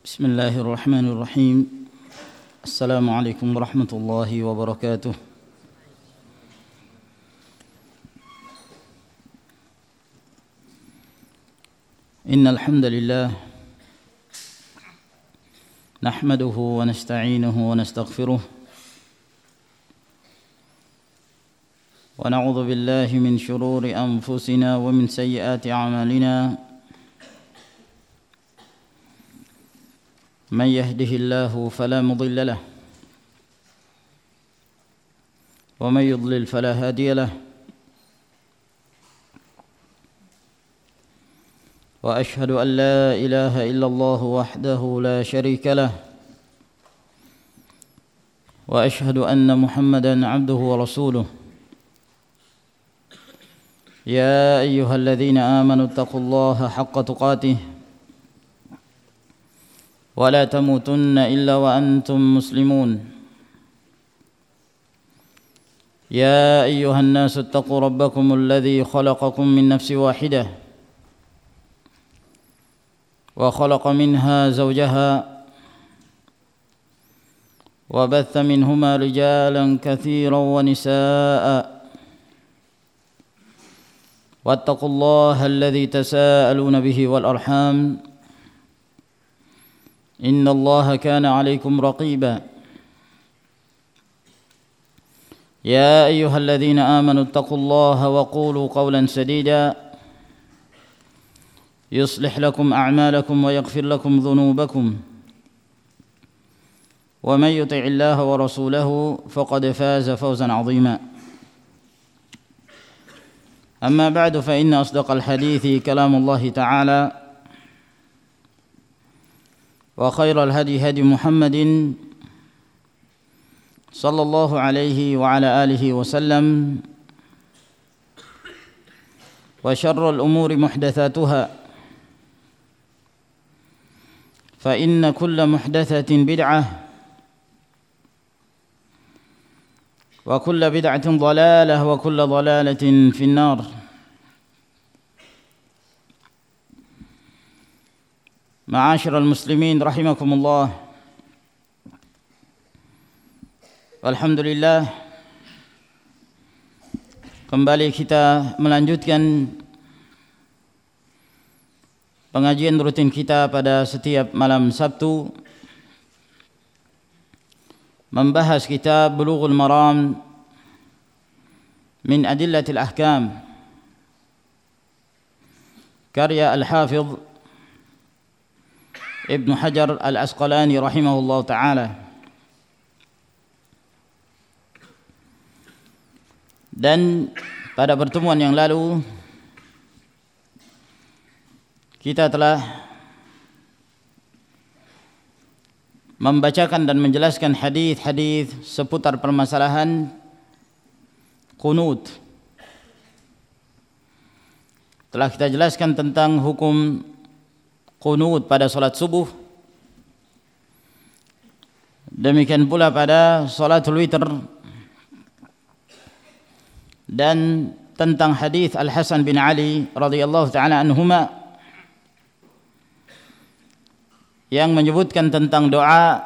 بسم الله الرحمن الرحيم. السلام عليكم ورحمة الله وبركاته. إن الحمد لله نحمده ونستعينه ونستغفره ونعوذ بالله من شرور أنفسنا ومن سيئات أعمالنا. من يهده الله فلا مضل له ومن يضلل فلا هادي له، وأشهد أن لا إله إلا الله وحده لا شريك له، وأشهد أن محمدا عبده ورسوله. يا أيها الذين آمنوا اتقوا الله حق تقاته ولا تموتن إلا وأنتم مسلمون. يا أيها الناس اتقوا ربكم الذي خلقكم من نفس واحدة وخلق منها زوجها وبث منهما رجالا كثيرا ونساء، واتقوا الله الذي تساءلون به والأرحام إن الله كان عليكم رقيبا. يا أيها الذين آمنوا اتقوا الله وقولوا قولا سديدا يصلح لكم أعمالكم ويغفر لكم ذنوبكم، ومن يطع الله ورسوله فقد فاز فوزا عظيما. أما بعد، فإن أصدق الحديث كلام الله تعالى، وخير الهدي هدي محمد صلى الله عليه وعلى آله وسلم، وشر الأمور محدثاتها، فإن كل محدثة بدعة، وكل بدعة ضلالة، وكل ضلالة في النار. Ma'asyiral muslimin rahimakumullah. Alhamdulillah, kembali kita melanjutkan pengajian rutin kita pada setiap malam Sabtu, membahas kitab Bulughul Maram min Adillatil Ahkam, karya Al-Hafidh Ibnu Hajar Al-Asqalani rahimahullah ta'ala. Dan pada pertemuan yang lalu kita telah membacakan dan menjelaskan hadis-hadis seputar permasalahan qunut. Telah kita jelaskan tentang hukum qunut pada salat subuh, demikian pula pada salatul witr, dan tentang hadis Al-Hasan bin Ali radhiyallahu taala anhuma yang menyebutkan tentang doa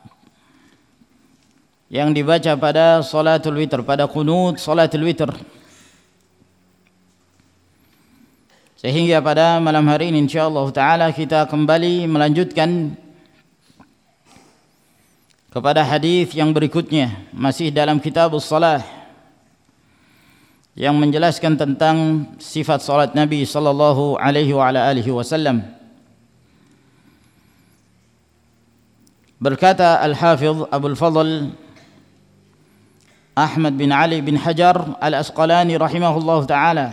yang dibaca pada salatul witr, pada qunut salatul witr. Sehingga pada malam hari ini insyaallah ta'ala kita kembali melanjutkan kepada hadis yang berikutnya, masih dalam kitabus salah, yang menjelaskan tentang sifat salat Nabi sallallahu alaihi wa ala alihi wasallam. Berkata Al-Hafidh Abul Fadl Ahmad bin Ali bin Hajar Al-Asqalani rahimahullah ta'ala,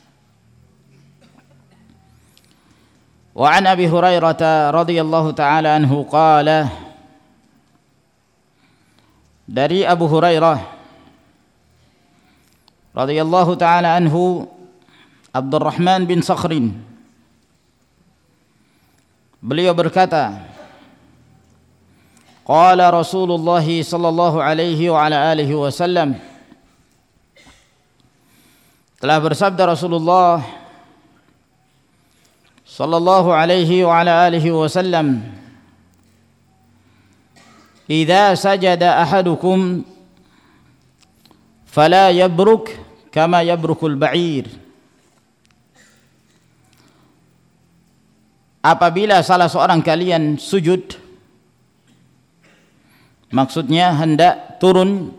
وعن أبي هريرة رضي الله تعالى عنه قال، dari Abu Hurairah radhiyallahu ta'ala anhu, Abdurrahman bin Sakhrin, beliau berkata, qala Rasulullah sallallahu alaihi wa ala alihi wasallam, telah bersabda Rasulullah sallallahu alaihi wa ala alihi wasallam, idza sajada ahadukum fala yabruk kama yabrukul ba'ir. Apabila salah seorang kalian sujud, maksudnya hendak turun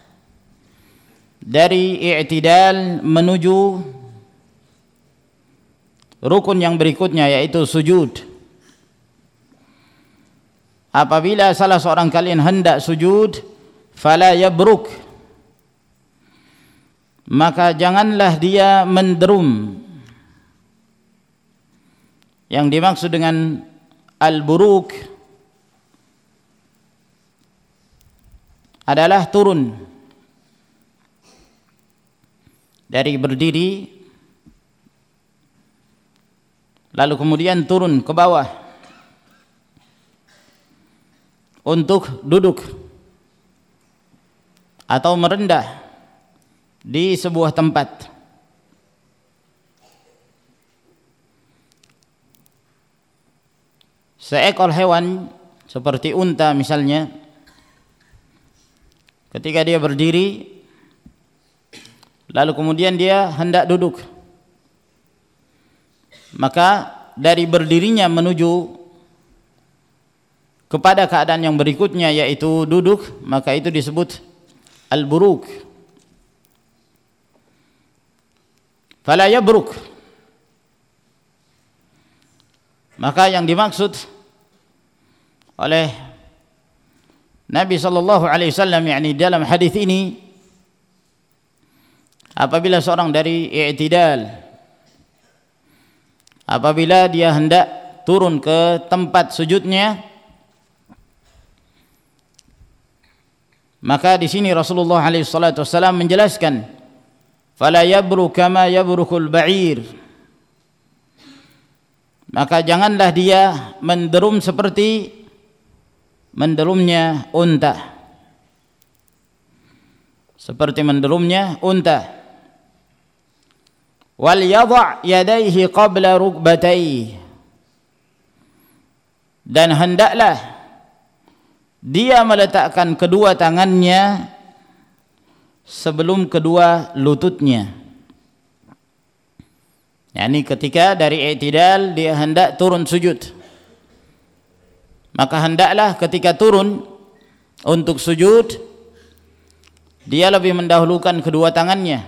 dari i'tidal menuju rukun yang berikutnya, yaitu sujud. Apabila salah seorang kalian hendak sujud, fala yabruk, maka janganlah dia menderum. Yang dimaksud dengan al-buruk adalah turun dari berdiri lalu kemudian turun ke bawah untuk duduk atau merendah di sebuah tempat. Seekor hewan seperti unta misalnya, ketika dia berdiri lalu kemudian dia hendak duduk, maka dari berdirinya menuju kepada keadaan yang berikutnya yaitu duduk, maka itu disebut al-buruk. Fala yabruk, maka yang dimaksud oleh Nabi sallallahu alaihi wasallam, yakni dalam hadis ini, apabila seorang dari i'tidal, apabila dia hendak turun ke tempat sujudnya, maka di sini Rasulullah alaihi salatu wasallam menjelaskan, fala yabruk kama yabrukul ba'ir, maka janganlah dia menderum seperti menderumnya unta, seperti menderumnya unta. Wal yadha' yadayhi qabla rukbatayhi, dan hendaklah dia meletakkan kedua tangannya sebelum kedua lututnya. yakni ketika dari i'tidal dia hendak turun sujud, maka hendaklah ketika turun untuk sujud dia lebih mendahulukan kedua tangannya,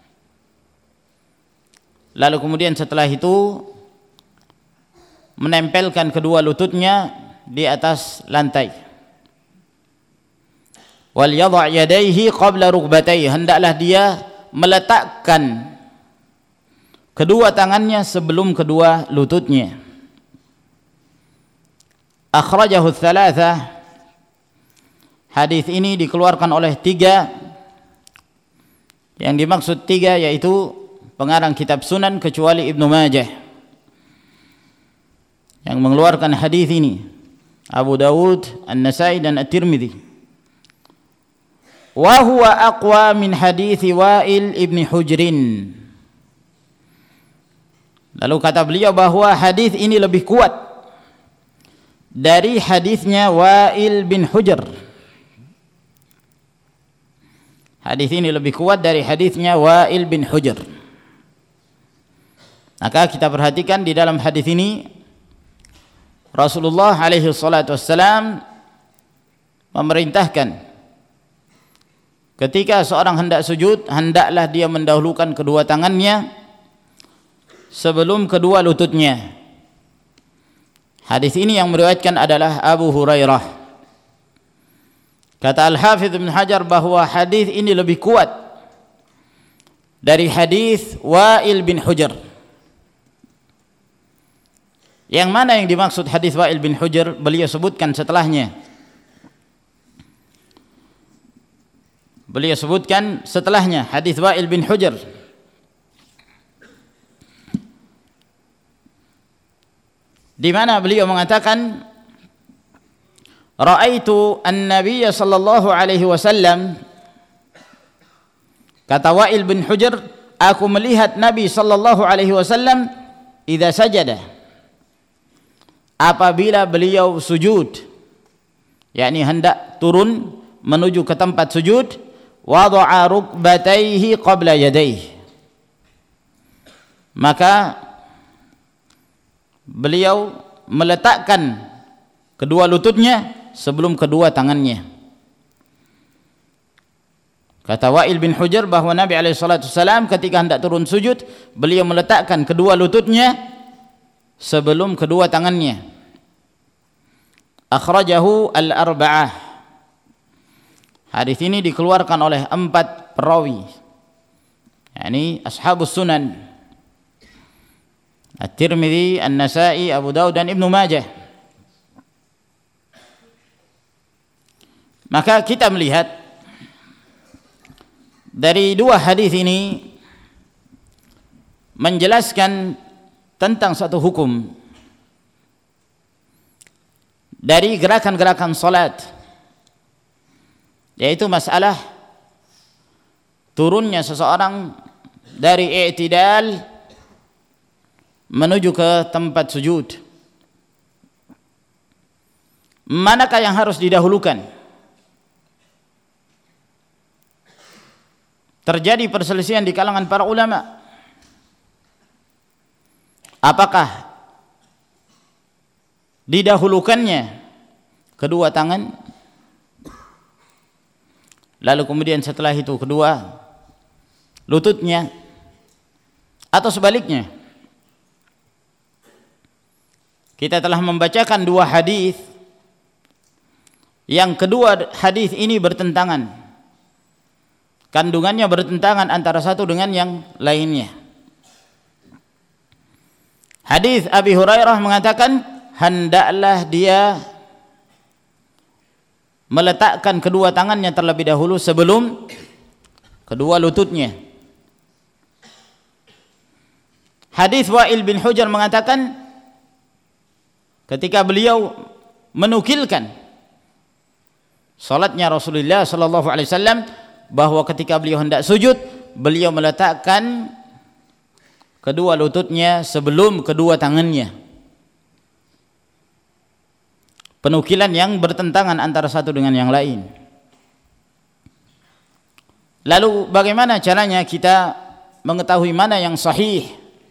lalu kemudian setelah itu menempelkan kedua lututnya di atas lantai. Wal yadha' yadayhi qabla rukbatayhi, hendaklah dia meletakkan kedua tangannya sebelum kedua lututnya. Akhrajahu tsalatsa, hadis ini dikeluarkan oleh tiga. Yang dimaksud tiga yaitu pengarang kitab Sunan kecuali Ibnu Majah yang mengeluarkan hadis ini, Abu Dawud, An-Nasai dan At-Tirmidzi. Wa huwa aqwa min hadis Wa'il ibn Hujrin. Lalu kata beliau bahwa hadis ini lebih kuat dari hadisnya Wa'il bin Hujr. Hadis ini lebih kuat dari hadisnya Wa'il bin Hujr. Maka kita perhatikan di dalam hadis ini Rasulullah alaihi salatu wassalam memerintahkan ketika seorang hendak sujud, hendaklah dia mendahulukan kedua tangannya sebelum kedua lututnya. Hadis ini yang meriwayatkan adalah Abu Hurairah. Kata Al-Hafidz Ibnu Hajar bahwa hadis ini lebih kuat dari hadis Wa'il bin Hujr. Yang mana yang dimaksud hadis Wa'il bin Hujr? Beliau sebutkan setelahnya. Beliau sebutkan setelahnya hadis Wa'il bin Hujr. Di mana beliau mengatakan, ra'aitu an-nabiy sallallahu alaihi wasallam, kata Wa'il bin Hujr, aku melihat Nabi sallallahu alaihi wasallam idza sajada, apabila beliau sujud, yakni hendak turun menuju ke tempat sujud, wada'a rukbatayhi qabla yadayhi, maka beliau meletakkan kedua lututnya sebelum kedua tangannya. Kata Wa'il bin Hujr bahwa Nabi SAW ketika hendak turun sujud, beliau meletakkan kedua lututnya sebelum kedua tangannya. Akhrajahu al-arba'ah. Hadis ini dikeluarkan oleh 4 perawi, yakni ashabus sunan, At-Tirmidzi, An-Nasa'i, Abu Daud dan Ibnu Majah. Maka kita melihat dari 2 hadis ini menjelaskan tentang satu hukum dari gerakan-gerakan salat, yaitu masalah turunnya seseorang dari i'tidal menuju ke tempat sujud. Manakah yang harus didahulukan? Terjadi perselisihan di kalangan para ulama. Apakah didahulukannya kedua tangan, lalu kemudian setelah itu kedua lututnya, atau sebaliknya? Kita telah membacakan 2 hadis, yang kedua hadis ini bertentangan, kandungannya bertentangan antara satu dengan yang lainnya. Hadis Abi Hurairah mengatakan, hendaklah dia meletakkan kedua tangannya terlebih dahulu sebelum kedua lututnya. Hadis Wa'il bin Hujr mengatakan, ketika beliau menukilkan salatnya Rasulullah sallallahu alaihi wasallam, bahwa ketika beliau hendak sujud, beliau meletakkan kedua lututnya sebelum kedua tangannya. Penukilan yang bertentangan antara satu dengan yang lain. Lalu bagaimana caranya kita mengetahui mana yang sahih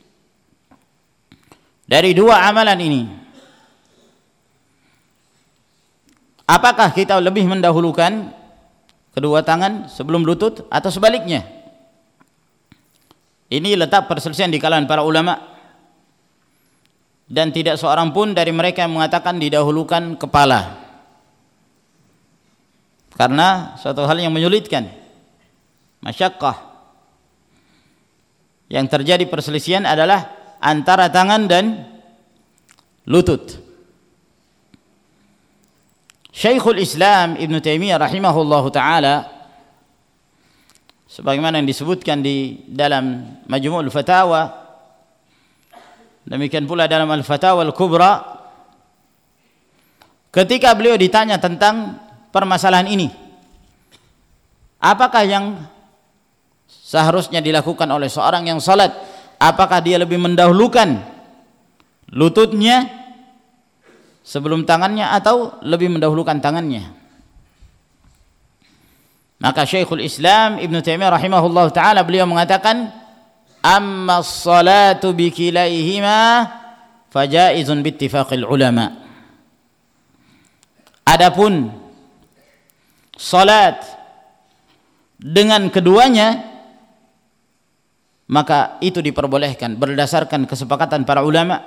dari 2 amalan ini? Apakah kita lebih mendahulukan kedua tangan sebelum lutut atau sebaliknya? Ini letak perselisihan di kalangan para ulama, dan tidak seorang pun dari mereka yang mengatakan didahulukan kepala, karena suatu hal yang menyulitkan, masyaqqah. Yang terjadi perselisihan adalah antara tangan dan lutut. Syekhul Islam Ibn Taimiyah rahimahullahu ta'ala, sebagaimana yang disebutkan di dalam Majmu'ul Fatawa, demikian pula dalam Al-Fatawa Al-Kubra, ketika beliau ditanya tentang permasalahan ini, apakah yang seharusnya dilakukan oleh seorang yang salat, apakah dia lebih mendahulukan lututnya sebelum tangannya atau lebih mendahulukan tangannya? Maka Syekhul Islam Ibn Taimiyah rahimahullah ta'ala beliau mengatakan, amma as-salatu bikilaihima fajaizun bittifaqil ulama. Adapun salat dengan keduanya, maka itu diperbolehkan berdasarkan kesepakatan para ulama.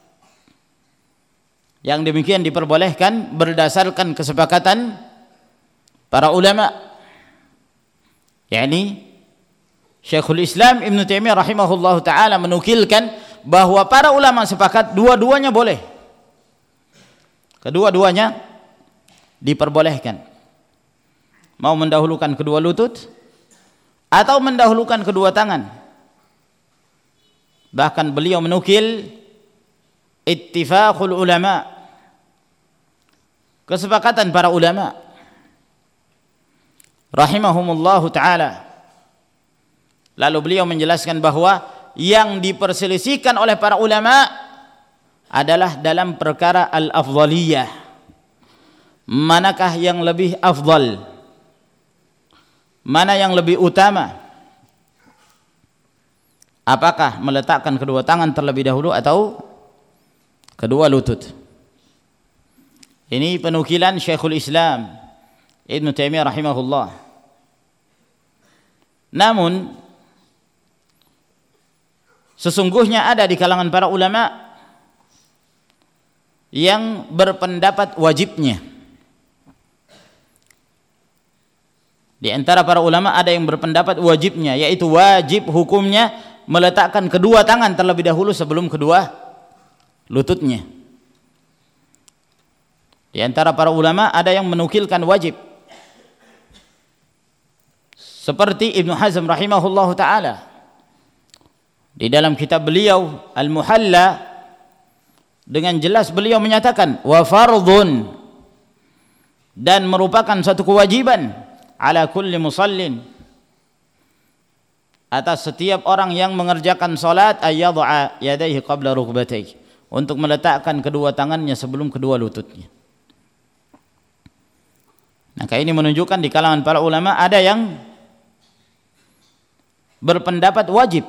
Yang demikian diperbolehkan berdasarkan kesepakatan para ulama, yakni Syekhul Islam Ibn Taimiyah rahimahullahu ta'ala menukilkan bahwa para ulama sepakat dua-duanya boleh, kedua-duanya diperbolehkan, mau mendahulukan kedua lutut atau mendahulukan kedua tangan. Bahkan beliau menukil ittifaqul ulama, kesepakatan para ulama rahimahumullahu ta'ala. Lalu beliau menjelaskan bahwa yang diperselisihkan oleh para ulama adalah dalam perkara al-afdhaliyah, manakah yang lebih afdal, mana yang lebih utama, apakah meletakkan kedua tangan terlebih dahulu atau kedua lutut. Ini penukilan Syekhul Islam Ibnu Taimiyah rahimahullah. Namun sesungguhnya ada di kalangan para ulama yang berpendapat wajibnya. Di antara para ulama ada yang berpendapat wajibnya, yaitu wajib hukumnya meletakkan kedua tangan terlebih dahulu sebelum kedua lututnya. Di antara para ulama ada yang menukilkan wajib, seperti Ibnu Hazm rahimahullahu taala di dalam kitab beliau Al-Muhalla, dengan jelas beliau menyatakan wa fardhun, dan merupakan suatu kewajiban ala kulli musallin, atas setiap orang yang mengerjakan salat, ayyadha yadayhi qabla rukbatayhi, untuk meletakkan kedua tangannya sebelum kedua lututnya. Maka ini menunjukkan di kalangan para ulama ada yang berpendapat wajib,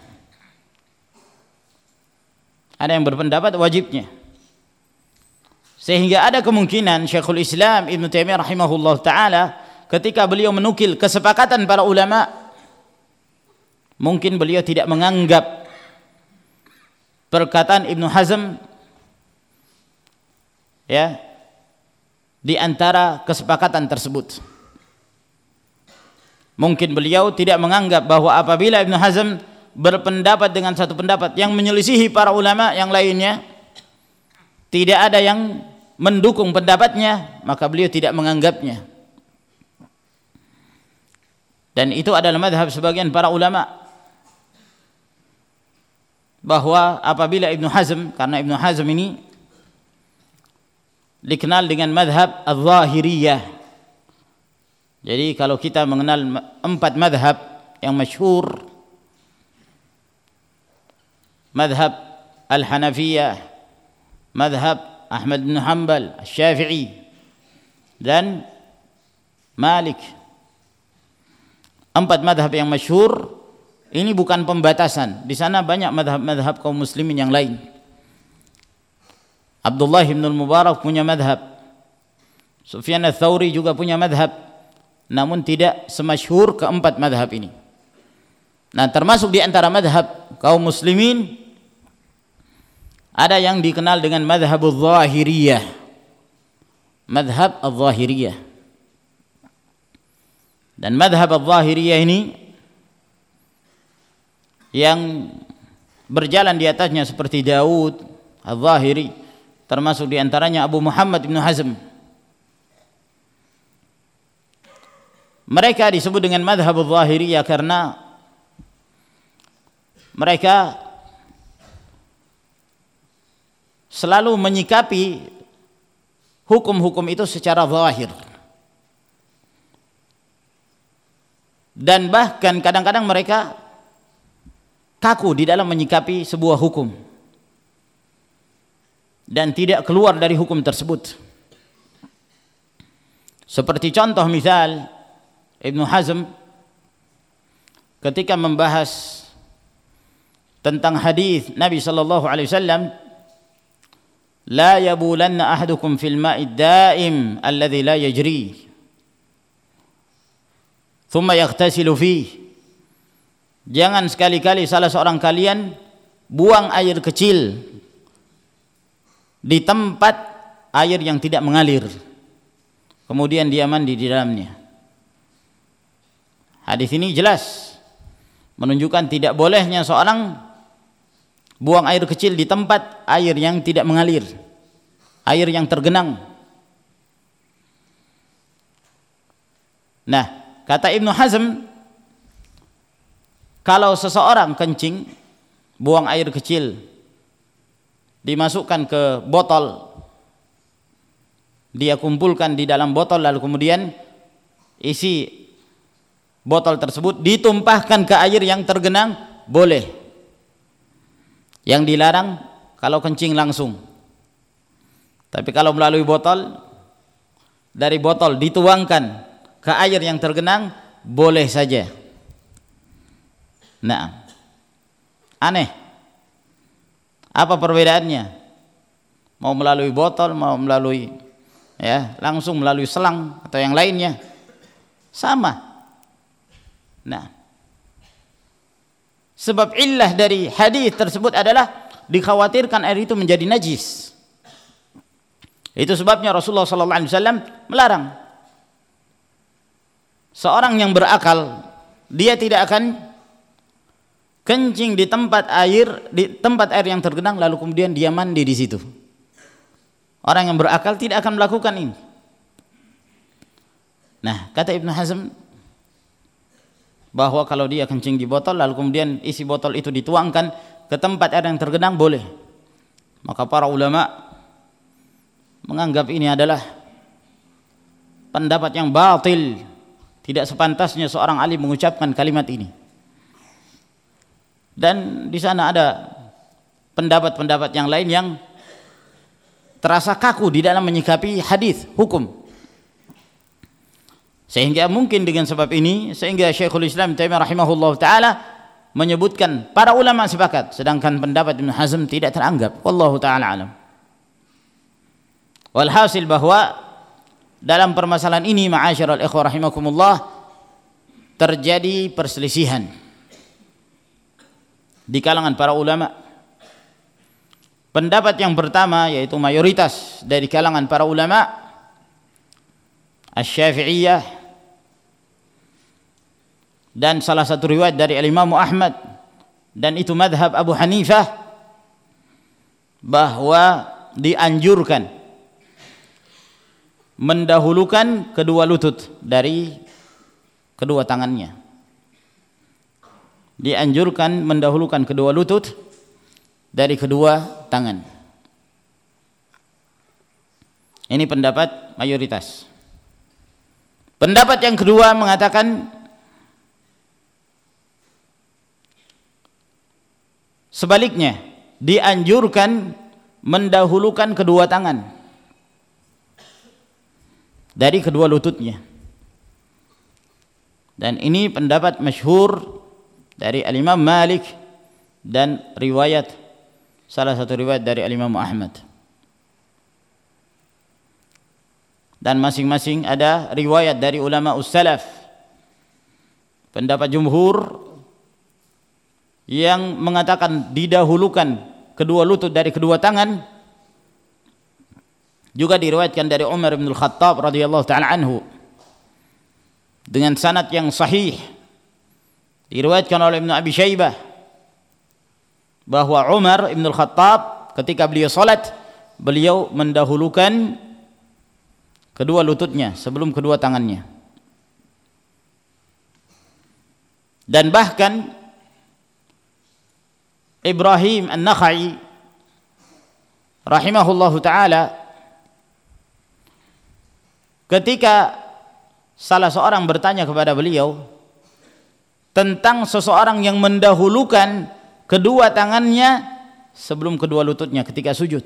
ada yang berpendapat wajibnya, sehingga ada kemungkinan Syekhul Islam Ibnu Taimiyah rahimahullah taala ketika beliau menukil kesepakatan para ulama, mungkin beliau tidak menganggap perkataan Ibnu Hazm ya di antara kesepakatan tersebut. Mungkin beliau tidak menganggap bahwa apabila Ibnu Hazm berpendapat dengan satu pendapat yang menyelisihi para ulama yang lainnya, tidak ada yang mendukung pendapatnya, maka beliau tidak menganggapnya. Dan itu adalah madhab sebagian para ulama, bahwa apabila Ibnu Hazm, karena Ibnu Hazm ini dikenal dengan madhab al-zahiriyah. Jadi kalau kita mengenal 4 madhab yang masyhur, madhab al-Hanafiyah, madhab Ahmad bin Hanbal, Syafi'i, dan Malik, 4 madhab yang masyhur ini bukan pembatasan. Di sana banyak madhab-madhab kaum muslimin yang lain. Abdullah bin Mubarak punya madhab, Sufyan ats-Tsauri juga punya madhab, namun tidak semasyhur keempat madhab ini. Nah, termasuk di antara madhab kaum muslimin ada yang dikenal dengan madhab al-zahiriyah, madhab al-zahiriyah. Dan madhab al-zahiriyah ini yang berjalan di atasnya seperti Daud al-Zahiri, termasuk di antaranya Abu Muhammad bin Hazm. Mereka disebut dengan madhab al-Zahiriyah karena mereka selalu menyikapi hukum-hukum itu secara zahir. Dan bahkan kadang-kadang mereka kaku di dalam menyikapi sebuah hukum dan tidak keluar dari hukum tersebut. Seperti contoh misal Ibnu Hazm ketika membahas tentang hadis Nabi sallallahu alaihi wasallam, la yabulanna ahadukum fil ma'id daim alladhi la yajri thumma yaghtasilu fihi. Jangan sekali-kali salah seorang kalian buang air kecil di tempat air yang tidak mengalir, kemudian dia mandi di dalamnya. Hadis ini jelas menunjukkan tidak bolehnya seorang buang air kecil di tempat air yang tidak mengalir, air yang tergenang. Nah, kata Ibnu Hazm, kalau seseorang kencing, buang air kecil, dimasukkan ke botol, dia kumpulkan di dalam botol, lalu kemudian isi botol tersebut ditumpahkan ke air yang tergenang, boleh. Yang dilarang kalau kencing langsung. Tapi kalau melalui botol, dari botol dituangkan ke air yang tergenang, boleh saja. Nah, aneh. Apa perbedaannya? Mau melalui botol, mau melalui langsung melalui selang atau yang lainnya, sama. Nah, sebab illah dari hadis tersebut adalah dikhawatirkan air itu menjadi najis. Itu sebabnya Rasulullah SAW melarang. Seorang yang berakal, dia tidak akan kencing di tempat air yang tergenang lalu kemudian dia mandi di situ. Orang yang berakal tidak akan melakukan ini. Nah, kata Ibnu Hazm bahwa kalau dia kencing di botol lalu kemudian isi botol itu dituangkan ke tempat air yang tergenang, boleh. Maka para ulama menganggap ini adalah pendapat yang batil. Tidak sepantasnya seorang alim mengucapkan kalimat ini. Dan di sana ada pendapat-pendapat yang lain yang terasa kaku di dalam menyikapi hadis hukum. Sehingga mungkin dengan sebab ini sehingga Syekhul Islam Taimiyah rahimahullah taala menyebutkan para ulama sepakat, sedangkan pendapat Ibnu Hazm tidak teranggap. Wallahu taala alam. Walhasil bahwa dalam permasalahan ini ma'asyiral ikhwah rahimakumullah terjadi perselisihan di kalangan para ulama. Pendapat yang pertama yaitu mayoritas dari kalangan para ulama Asy-Syafi'iyah dan salah satu riwayat dari Imam Ahmad dan itu madhab Abu Hanifah bahwa dianjurkan mendahulukan kedua lutut dari kedua tangannya. Dianjurkan mendahulukan kedua lutut dari kedua tangan. Ini pendapat mayoritas. Pendapat yang kedua mengatakan sebaliknya, dianjurkan mendahulukan kedua tangan dari kedua lututnya. Dan ini pendapat masyhur dari Al-Imam Malik dan salah satu riwayat dari Al-Imam Ahmad. Dan masing-masing ada riwayat dari ulama ussalaf. Pendapat jumhur yang mengatakan didahulukan kedua lutut dari kedua tangan juga diriwayatkan dari Umar bin Al-Khattab radhiyallahu taala anhu dengan sanad yang sahih. Diriwayatkan oleh Ibnu Abi Syaibah bahwa Umar bin Al-Khattab ketika beliau salat, beliau mendahulukan kedua lututnya sebelum kedua tangannya. Dan bahkan Ibrahim An-Nakhai rahimahullahu taala ketika salah seorang bertanya kepada beliau tentang seseorang yang mendahulukan kedua tangannya sebelum kedua lututnya ketika sujud.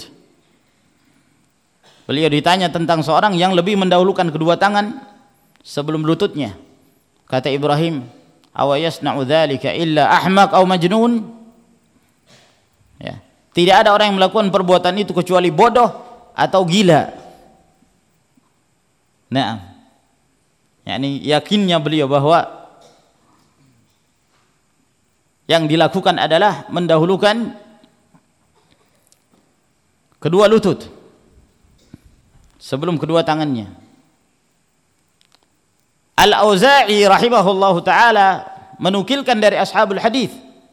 Beliau ditanya tentang seorang yang lebih mendahulukan kedua tangan sebelum lututnya. Kata Ibrahim, "Awa yasna'u dzalika illa ahmaq aw majnun?" Ya, tidak ada orang yang melakukan perbuatan itu kecuali bodoh atau gila. Nah, yakni yakinnya beliau bahwa yang dilakukan adalah mendahulukan kedua lutut sebelum kedua tangannya. Al-Auza'i rahimahullahu taala menukilkan dari ashabul hadis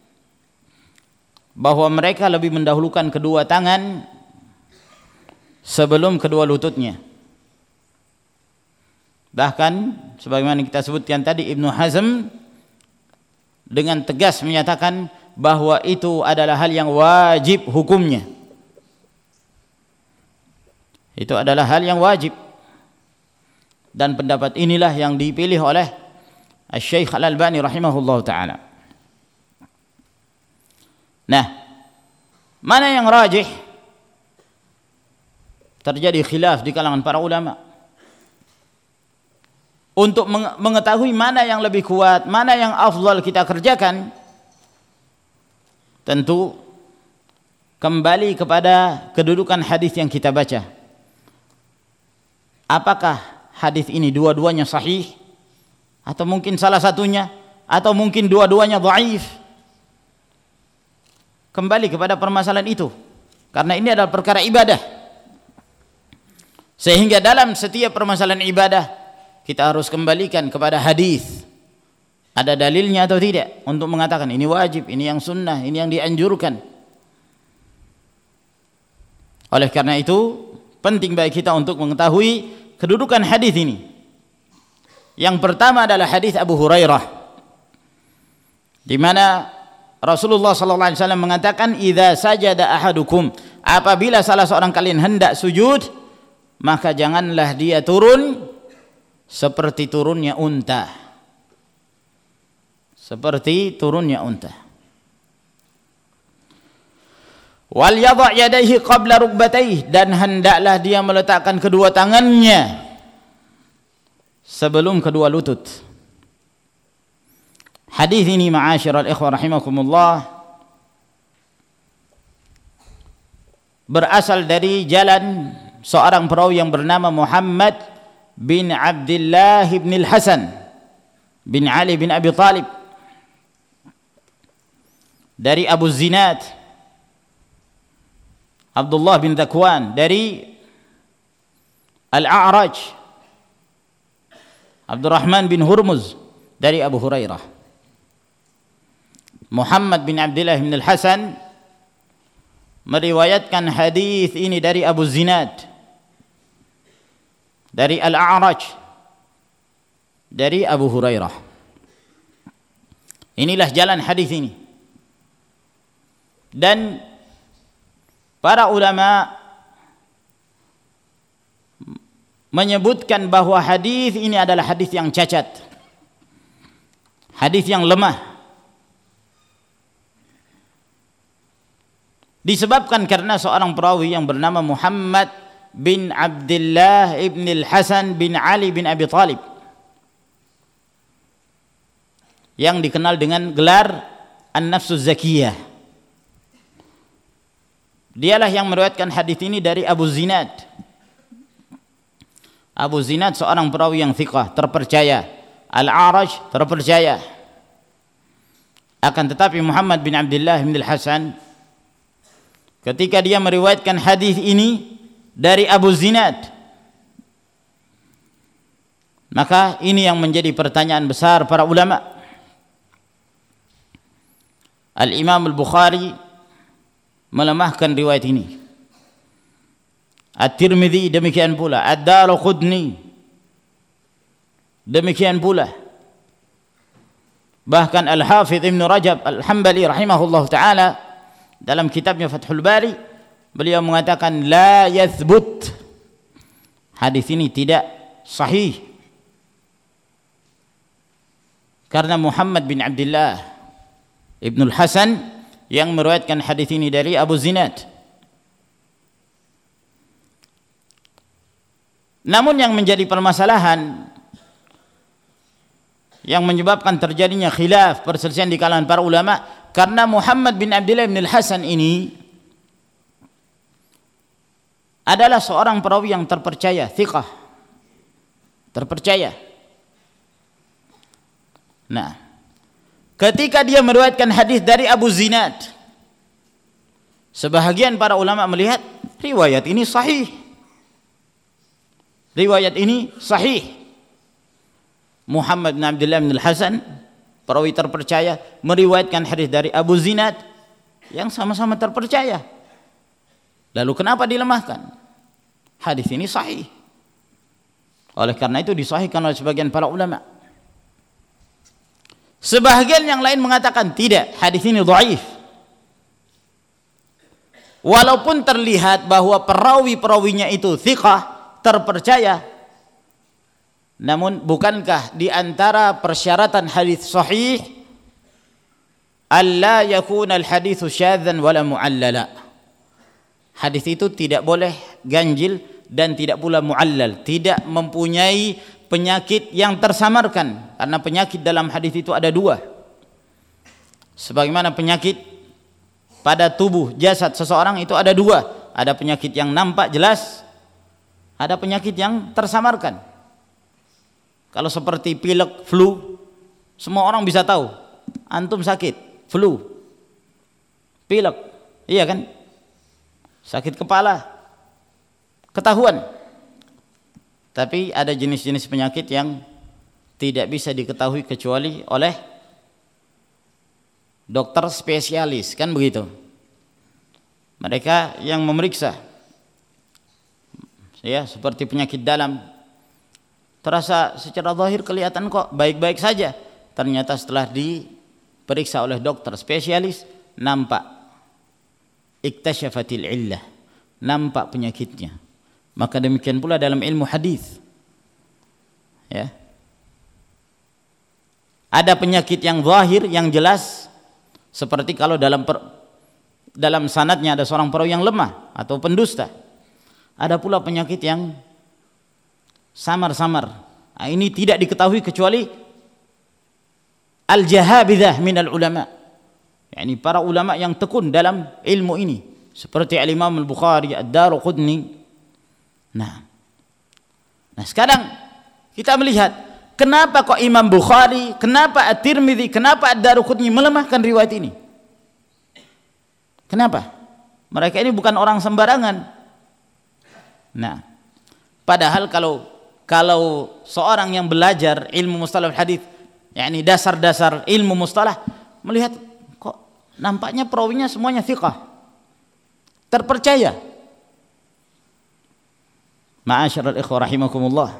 bahwa mereka lebih mendahulukan kedua tangan sebelum kedua lututnya. Bahkan sebagaimana kita sebutkan tadi, Ibnu Hazm dengan tegas menyatakan bahwa itu adalah hal yang wajib hukumnya. Itu adalah hal yang wajib. Dan pendapat inilah yang dipilih oleh Asy-Syaikh Al-Albani rahimahullahu taala. Nah, mana yang rajih? Terjadi khilaf di kalangan para ulama. untuk mengetahui mana yang lebih kuat, mana yang afdal kita kerjakan, tentu kembali kepada kedudukan hadis yang kita baca. Apakah hadis ini dua-duanya sahih, atau mungkin salah satunya, atau mungkin dua-duanya dhaif? Kembali kepada permasalahan itu, karena ini adalah perkara ibadah. Sehingga dalam setiap permasalahan ibadah kita harus kembalikan kepada hadis. Ada dalilnya atau tidak untuk mengatakan ini wajib, ini yang sunnah, ini yang dianjurkan. Oleh karena itu penting bagi kita untuk mengetahui kedudukan hadis ini. Yang pertama adalah hadis Abu Hurairah, di mana Rasulullah sallallahu alaihi wasallam mengatakan, "Idza sajada ahadukum," apabila salah seorang kalian hendak sujud, maka janganlah dia turun seperti turunnya unta. Seperti turunnya unta. Wal yadha' yadayhi qabla rukbatayhi, dan hendaklah dia meletakkan kedua tangannya sebelum kedua lutut. Hadis ini ma'asyiral ikhwah rahimakumullah berasal dari jalan seorang perawi yang bernama Muhammad bin Abdullah bin Al-Hasan bin Ali bin Abi Talib, dari Abu Zinad Abdullah bin Zakwan, dari Al-A'raj Abdurrahman bin Hurmuz, dari Abu Hurairah. Muhammad bin Abdullah bin Al-Hasan meriwayatkan hadis ini dari Abu Zinad, dari Al-A'raj, dari Abu Hurairah. Inilah jalan hadis ini. Dan para ulama menyebutkan bahwa hadis ini adalah hadis yang cacat, hadis yang lemah, disebabkan karena seorang perawi yang bernama Muhammad bin Abdullah ibn Al-Hasan bin Ali bin Abi Talib, yang dikenal dengan gelar An-Nafsuz Zakiyah. Dialah yang meriwayatkan hadis ini dari Abu Zinad. Abu Zinad seorang perawi yang thiqah, terpercaya. Al-A'raj terpercaya. Akan tetapi Muhammad bin Abdullah bin Al-Hasan, ketika dia meriwayatkan hadis ini dari Abu Zinad, maka ini yang menjadi pertanyaan besar para ulama. Al-Imam Al-Bukhari melemahkan riwayat ini, At-Tirmidzi demikian pula, Ad-Daraqutni demikian pula, bahkan Al-Hafidz Ibn Rajab Al-Hambali rahimahullah ta'ala dalam kitabnya Fathul Bari, beliau mengatakan la yathbut, hadis ini tidak sahih, karena Muhammad bin Abdullah Ibn Al-Hasan yang meriwayatkan hadis ini dari Abu Zinad. Namun yang menjadi permasalahan yang menyebabkan terjadinya khilaf, perselisihan di kalangan para ulama, karena Muhammad bin Abdullah bin Al-Hasan ini adalah seorang perawi yang terpercaya, thiqah, terpercaya. Nah, ketika dia meriwayatkan hadis dari Abu Zinad, sebahagian para ulama melihat riwayat ini sahih. Riwayat ini sahih. Muhammad bin Abdullah bin Al-Hasan, perawi terpercaya, meriwayatkan hadis dari Abu Zinad yang sama-sama terpercaya. Lalu kenapa dilemahkan? Hadis ini sahih. Oleh karena itu disahihkan oleh sebagian para ulama. Sebahagian yang lain mengatakan tidak, hadis ini dhaif. Walaupun terlihat bahwa perawi-perawinya itu thiqah, terpercaya, namun bukankah di antara persyaratan hadis sahih alla yakuna al-haditsu syadzan wala mu'allala? Hadis itu tidak boleh ganjil dan tidak pula mu'allal, tidak mempunyai penyakit yang tersamarkan, karena penyakit dalam hadis itu ada dua. Sebagaimana penyakit pada tubuh jasad seseorang itu ada dua, ada penyakit yang nampak jelas, ada penyakit yang tersamarkan. Kalau seperti pilek, flu, semua orang bisa tahu antum sakit flu, pilek, iya kan, sakit kepala, ketahuan. Tapi ada jenis-jenis penyakit yang tidak bisa diketahui kecuali oleh dokter spesialis, kan begitu. Mereka yang memeriksa, ya, seperti penyakit dalam, terasa secara zahir kelihatan kok baik-baik saja, ternyata setelah diperiksa oleh dokter spesialis nampak iktasyafatil illah, nampak penyakitnya. Maka demikian pula dalam ilmu hadis, ya, ada penyakit yang zahir yang jelas, seperti kalau dalam sanadnya ada seorang perawi yang lemah atau pendusta. Ada pula penyakit yang samar-samar. Nah, ini tidak diketahui kecuali al-jahabidzah minal ulama, yakni para ulama yang tekun dalam ilmu ini, seperti al-Imam al-Bukhari, ad-Daruqutni. Nah, sekarang kita melihat kenapa kok Imam Bukhari, kenapa At-Tirmidzi, kenapa Ad-Daruqutni melemahkan riwayat ini? Kenapa? Mereka ini bukan orang sembarangan. Nah, padahal kalau seorang yang belajar ilmu mustalah hadis, yakni dasar-dasar ilmu mustalah, melihat kok nampaknya perawinya semuanya thiqah, terpercaya. Ma'asyiral ikhwah rahimakumullah.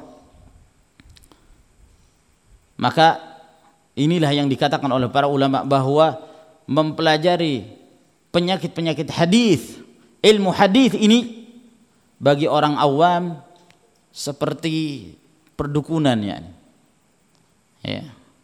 Maka inilah yang dikatakan oleh para ulama bahwa mempelajari penyakit-penyakit hadis, ilmu hadis ini bagi orang awam seperti perdukunan, ya.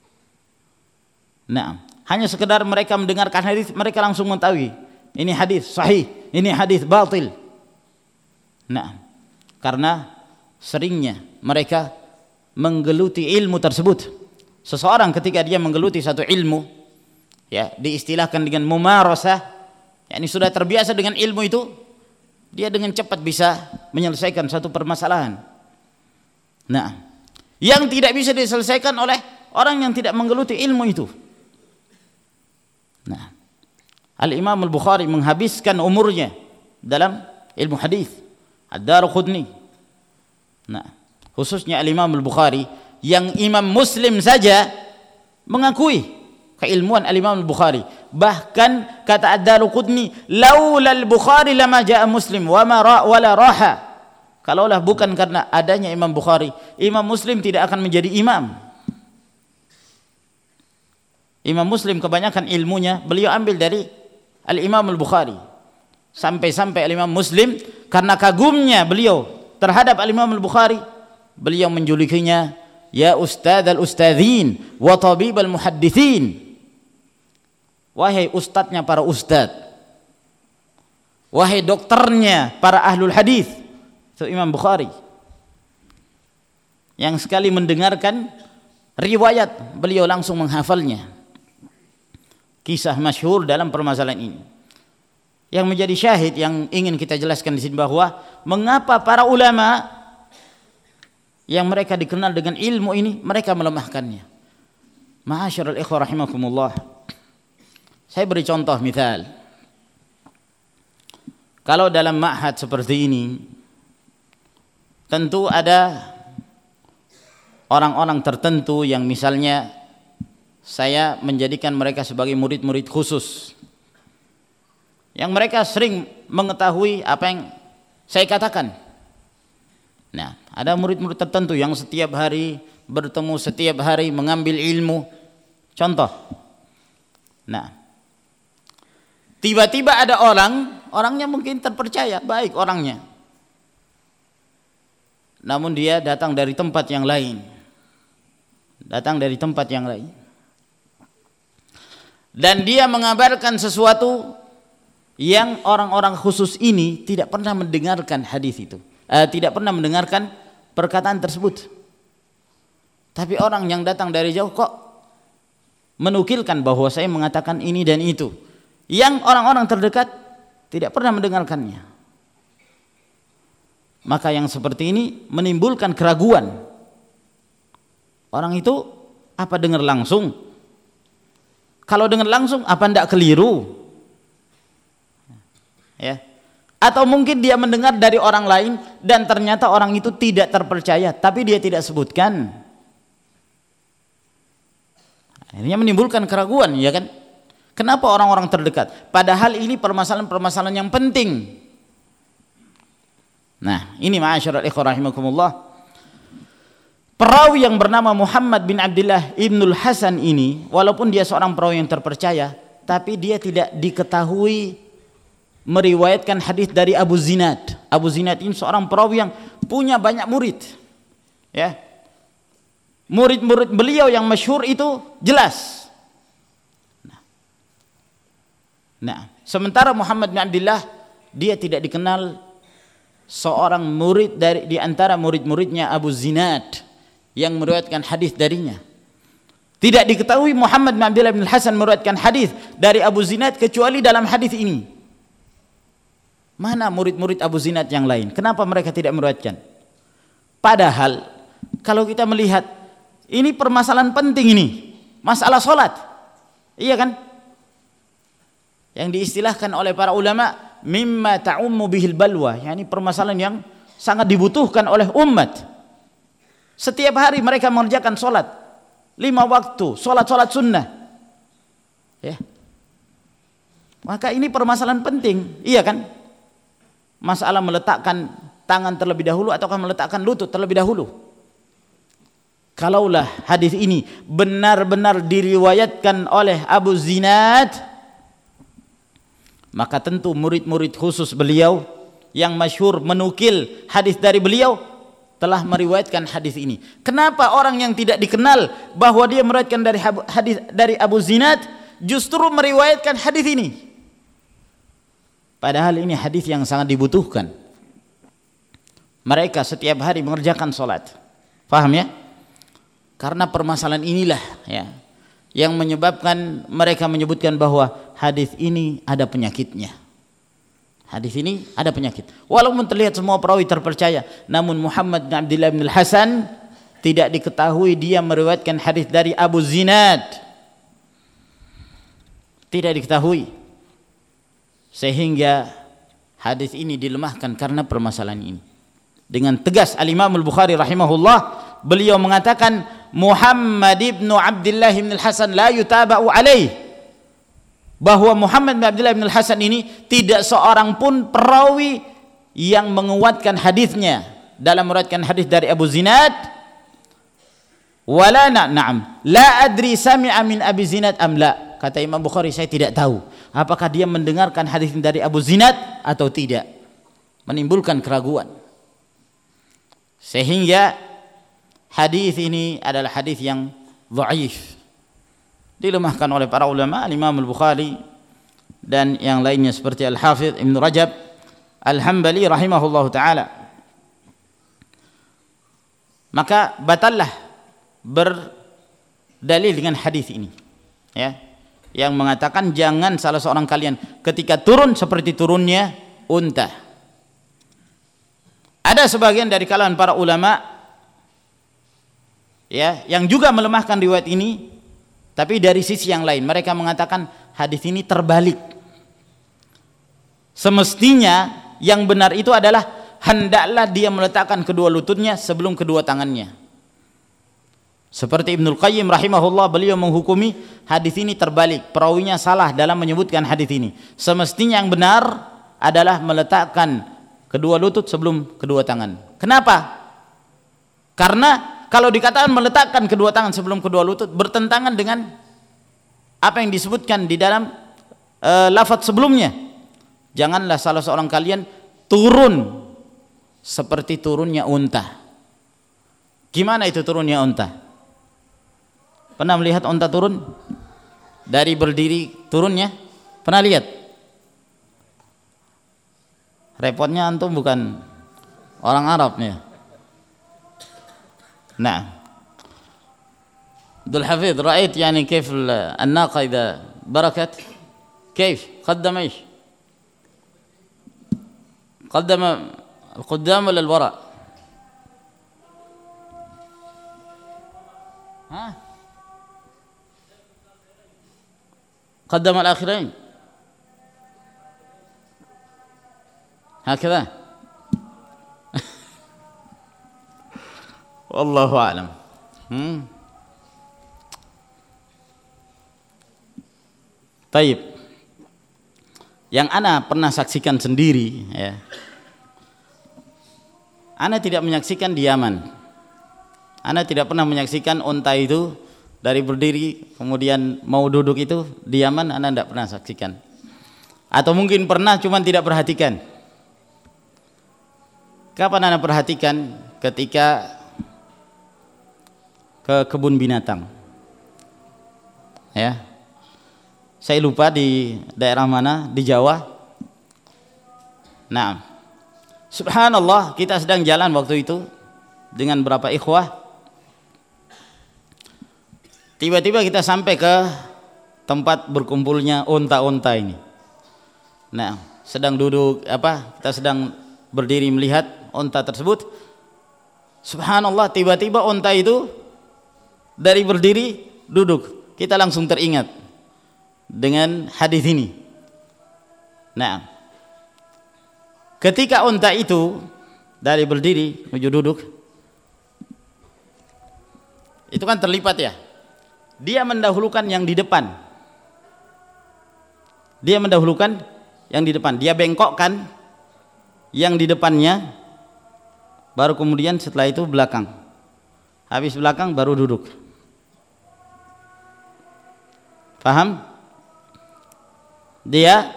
Nah, hanya sekedar mereka mendengarkan hadis, mereka langsung mengetahui ini hadis sahih, ini hadis batil. Nah, karena seringnya mereka menggeluti ilmu tersebut. Seseorang ketika dia menggeluti satu ilmu, ya, diistilahkan dengan mumarasah, yakni sudah terbiasa dengan ilmu itu, dia dengan cepat bisa menyelesaikan satu permasalahan. Nah, yang tidak bisa diselesaikan oleh orang yang tidak menggeluti ilmu itu. Nah, Al-Imam Al-Bukhari menghabiskan umurnya dalam ilmu hadis, Ad-Daruqutni. Nah, khususnya Al-Imam Al-Bukhari, yang Imam Muslim saja mengakui keilmuan Al-Imam Al-Bukhari. Bahkan kata Ad-Daruqutni, laula Al-Bukhari lama jaa Muslim wa ma wala raha. Kalaulah bukan karena adanya Imam Bukhari, Imam Muslim tidak akan menjadi imam. Imam Muslim kebanyakan ilmunya beliau ambil dari Al-Imam Al-Bukhari. Sampai-sampai Al-Imam Muslim karena kagumnya beliau terhadap Al-Imam Al-Bukhari, beliau menjulukinya ya ustadz al-ustadzin wa tabib al-muhaddithin. Wahai ustadznya para ustadz, wahai dokternya para ahlul hadis. Itu Imam Bukhari yang sekali mendengarkan riwayat beliau langsung menghafalnya. Kisah masyhur dalam permasalahan ini yang menjadi syahid yang ingin kita jelaskan di sini, bahwa mengapa para ulama yang mereka dikenal dengan ilmu ini mereka melemahkannya. Ma'asyiral ikhwah rahimakumullah. Saya beri contoh misal. Kalau dalam ma'had seperti ini tentu ada orang-orang tertentu yang misalnya saya menjadikan mereka sebagai murid-murid khusus, yang mereka sering mengetahui apa yang saya katakan. Nah, ada murid-murid tertentu yang setiap hari bertemu, setiap hari mengambil ilmu. Contoh, nah, tiba-tiba ada orangnya mungkin terpercaya, baik orangnya, namun dia datang dari tempat yang lain, dan dia mengabarkan sesuatu yang orang-orang khusus ini tidak pernah mendengarkan hadis itu, tidak pernah mendengarkan perkataan tersebut. Tapi orang yang datang dari jauh kok menukilkan bahwa saya mengatakan ini dan itu, yang orang-orang terdekat tidak pernah mendengarkannya. Maka yang seperti ini menimbulkan keraguan. Orang itu apa dengar langsung? Kalau dengar langsung apa ndak keliru? Ya. Atau mungkin dia mendengar dari orang lain dan ternyata orang itu tidak terpercaya, tapi dia tidak sebutkan. Akhirnya menimbulkan keraguan, ya kan? Kenapa orang-orang terdekat? Padahal ini permasalahan-permasalahan yang penting. Nah, ini ma'asyiral ikhwah rahimakumullah. Perawi yang bernama Muhammad bin Abdullah Ibnul Hasan ini, walaupun dia seorang perawi yang terpercaya, tapi dia tidak diketahui meriwayatkan hadis dari Abu Zinad. Abu Zinad ini seorang perawi yang punya banyak murid. Ya. Murid-murid beliau yang masyhur itu jelas. Nah, sementara Muhammad bin Abdullah dia tidak dikenal seorang murid dari di antara murid-muridnya Abu Zinad yang meriwayatkan hadis darinya. Tidak diketahui Muhammad bin Abdullah bin Hasan meriwayatkan hadis dari Abu Zinad kecuali dalam hadis ini. Mana murid-murid Abu Zinad yang lain? Kenapa mereka tidak meriwayatkan? Padahal kalau kita melihat ini permasalahan penting ini, masalah solat, iya kan? Yang diistilahkan oleh para ulama mimma ta'ummu bihil balwa, yakni permasalahan yang sangat dibutuhkan oleh umat. Setiap hari mereka mengerjakan solat 5 waktu, solat sunnah, ya. Maka ini permasalahan penting, iya kan? Masalah meletakkan tangan terlebih dahulu ataukah meletakkan lutut terlebih dahulu. Kalaulah hadis ini benar-benar diriwayatkan oleh Abu Zinad, maka tentu murid-murid khusus beliau yang masyhur menukil hadis dari beliau telah meriwayatkan hadis ini. Kenapa orang yang tidak dikenal bahwa dia meriwayatkan dari hadis dari Abu Zinad justru meriwayatkan hadis ini? Padahal ini hadis yang sangat dibutuhkan. Mereka setiap hari mengerjakan salat. Paham ya? Karena permasalahan inilah ya yang menyebabkan mereka menyebutkan bahwa hadis ini ada penyakitnya. Hadis ini ada penyakit. Walaupun terlihat semua perawi terpercaya, namun Muhammad bin Abdullah bin Hasan tidak diketahui dia meriwayatkan hadis dari Abu Zinad. Tidak diketahui. Sehingga hadis ini dilemahkan karena permasalahan ini. Dengan tegas Al-Imam Al-Bukhari rahimahullah, beliau mengatakan Muhammad ibn Abdullah ibn Hasan la yutaba'u alaih, bahwa Muhammad bin Abdullah bin Hasan ini tidak seorang pun perawi yang menguatkan hadisnya dalam meriwayatkan hadis dari Abu Zinad. Wala na'am la adri sami'a min Abi Zinad am la. Kata Imam Bukhari, saya tidak tahu apakah dia mendengarkan hadis dari Abu Zinad atau tidak. Menimbulkan keraguan. Sehingga hadis ini adalah hadis yang dhaif, dilemahkan oleh para ulama, Imam Al-Bukhari dan yang lainnya seperti Al-Hafidh Ibn Rajab Al-Hambali rahimahullahu taala. Maka batallah berdalil dengan hadis ini, ya, yang mengatakan jangan salah seorang kalian ketika turun seperti turunnya unta. Ada sebagian dari kalangan para ulama ya yang juga melemahkan riwayat ini, tapi dari sisi yang lain mereka mengatakan hadis ini terbalik. Semestinya yang benar itu adalah hendaklah dia meletakkan kedua lututnya sebelum kedua tangannya. Seperti Ibnul Qayyim rahimahullah, beliau menghukumi hadis ini terbalik, perawinya salah dalam menyebutkan hadis ini. Semestinya yang benar adalah meletakkan kedua lutut sebelum kedua tangan. Kenapa? Karena kalau dikatakan meletakkan kedua tangan sebelum kedua lutut bertentangan dengan apa yang disebutkan di dalam lafaz sebelumnya. Janganlah salah seorang kalian turun seperti turunnya unta. Gimana itu turunnya unta? Pernah melihat unta turun? Dari berdiri turunnya? Pernah lihat? Repotnya antum bukan orang Arab nih. Nah, عبد الحفيظ رأيت يعني كيف الناقة إذا بركت كيف قدم إيش قدم القدام ولا الوراء ها قدم الآخرين هكذا والله أعلم. Taib. Yang ana pernah saksikan sendiri ya. Ana tidak menyaksikan di Yaman. Ana tidak pernah menyaksikan unta itu dari berdiri kemudian mau duduk itu di Yaman, ana tidak pernah saksikan. Atau mungkin pernah cuman tidak perhatikan. Kapan ana perhatikan? Ketika ke kebun binatang. Ya. Saya lupa di daerah mana, di Jawa. Nah, subhanallah, kita sedang jalan waktu itu dengan beberapa ikhwah. Tiba-tiba kita sampai ke tempat berkumpulnya unta-unta ini. Nah, sedang duduk kita sedang berdiri melihat unta tersebut. Subhanallah, tiba-tiba unta itu dari berdiri duduk. Kita langsung teringat dengan hadis ini. Nah, ketika unta itu dari berdiri menuju duduk, itu kan terlipat ya. Dia mendahulukan yang di depan. Dia mendahulukan yang di depan. Dia bengkokkan yang di depannya, baru kemudian setelah itu belakang. Habis belakang baru duduk. Paham? Dia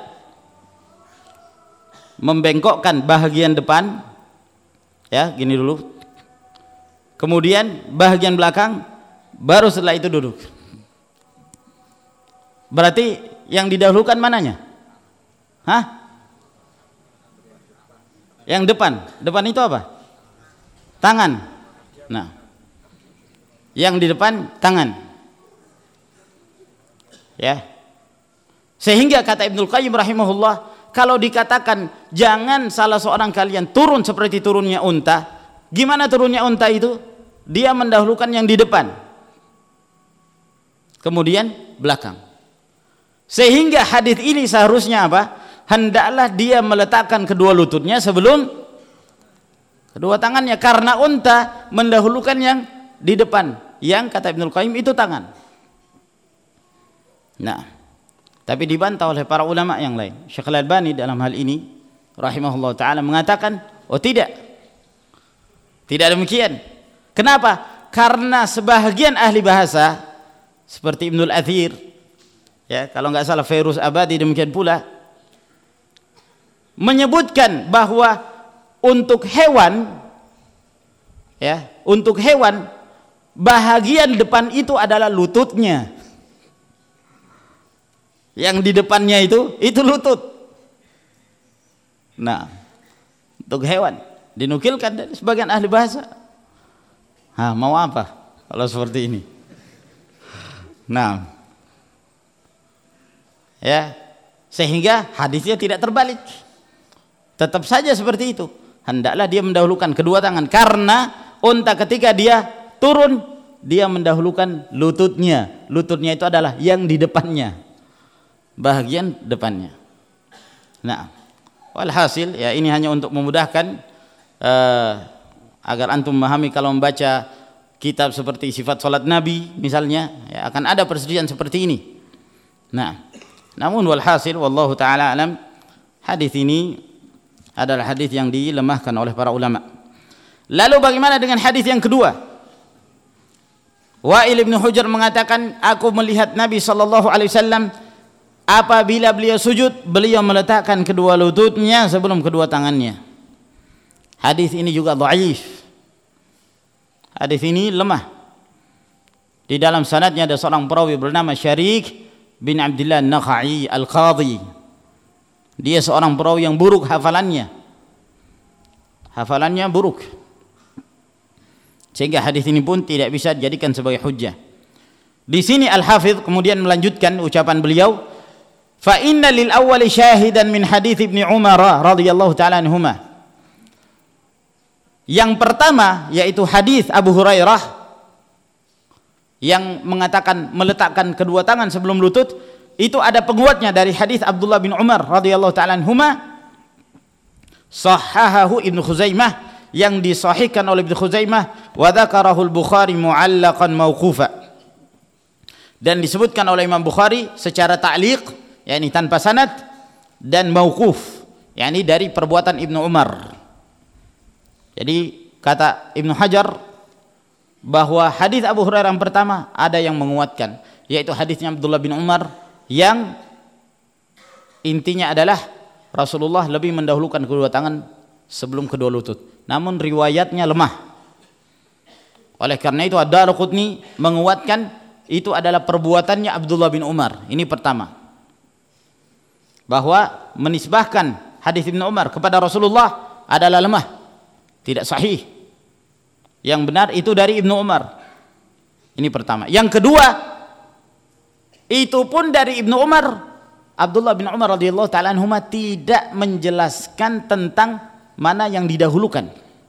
membengkokkan bahagian depan ya, gini dulu, kemudian bahagian belakang, baru setelah itu duduk. Berarti yang didahulukan mananya? Hah? Yang depan itu apa? Tangan. Nah, yang di depan tangan ya. Sehingga kata Ibnul Qayyim rahimahullah, kalau dikatakan jangan salah seorang kalian turun seperti turunnya unta, gimana turunnya unta itu? Dia mendahulukan yang di depan, kemudian belakang. Sehingga hadis ini seharusnya apa? Hendaklah dia meletakkan kedua lututnya sebelum kedua tangannya, karena unta mendahulukan yang di depan, yang kata Ibnul Qayyim itu tangan. Nah, tapi dibantah oleh para ulama yang lain. Syekh Al-Albani dalam hal ini rahimahullah ta'ala mengatakan, oh tidak demikian. Kenapa? Karena sebahagian ahli bahasa seperti Ibnul Athir ya, kalau nggak salah Fairuz Abadi demikian pula, menyebutkan bahwa untuk hewan ya, untuk hewan bahagian depan itu adalah lututnya. Yang di depannya itu lutut. Nah, untuk hewan dinukilkan dari sebagian ahli bahasa. Mau apa kalau seperti ini? Nah, ya, sehingga hadisnya tidak terbalik. Tetap saja seperti itu. Hendaklah dia mendahulukan kedua tangan, karena unta ketika dia turun, dia mendahulukan lututnya. Lututnya itu adalah yang di depannya, bahagian depannya. Nah, walhasil ya, ini hanya untuk memudahkan agar antum memahami. Kalau membaca kitab seperti sifat salat Nabi misalnya ya, akan ada perselisihan seperti ini. Nah, namun walhasil wallahu taala alam, hadis ini adalah hadis yang dilemahkan oleh para ulama. Lalu bagaimana dengan hadis yang kedua? Wa'il bin Hujr mengatakan, aku melihat Nabi sallallahu alaihi wasallam apabila beliau sujud, beliau meletakkan kedua lututnya sebelum kedua tangannya. Hadis ini juga dhaif. Hadis ini lemah. Di dalam sanadnya ada seorang perawi bernama Syarik bin Abdullah An-Nakhai Al-Qadhi. Dia seorang perawi yang buruk hafalannya. Hafalannya buruk. Sehingga hadis ini pun tidak bisa dijadikan sebagai hujjah. Di sini Al-Hafidz kemudian melanjutkan ucapan beliau, fa inna lil awwali syahidan min hadits Ibnu Umar radhiyallahu taala anhuma. Yang pertama yaitu hadis Abu Hurairah yang mengatakan meletakkan kedua tangan sebelum lutut, itu ada penguatnya dari hadis Abdullah bin Umar radhiyallahu taala anhuma. Sahahahu Ibnu Khuzaimah, yang disahihkan oleh Ibnu Khuzaimah, wa dzakarahu al-Bukhari mu'allaqan mauqufa. Dan disebutkan oleh Imam Bukhari secara ta'liq, yakni tanpa sanad, dan mauquf, yakni dari perbuatan Ibnu Umar. Jadi kata Ibnu Hajar bahwa hadis Abu Hurairah yang pertama ada yang menguatkan, yaitu hadisnya Abdullah bin Umar yang intinya adalah Rasulullah lebih mendahulukan kedua tangan sebelum kedua lutut. Namun riwayatnya lemah. Oleh karena itu Ad-Darqutni menguatkan itu adalah perbuatannya Abdullah bin Umar. Ini pertama, bahwa menisbahkan hadis Ibnu Umar kepada Rasulullah adalah lemah, tidak sahih. Yang benar itu dari Ibnu Umar. Ini pertama. Yang kedua, itu pun dari Ibnu Umar, Abdullah bin Umar radhiyallahu taala anhuma tidak menjelaskan tentang mana yang didahulukan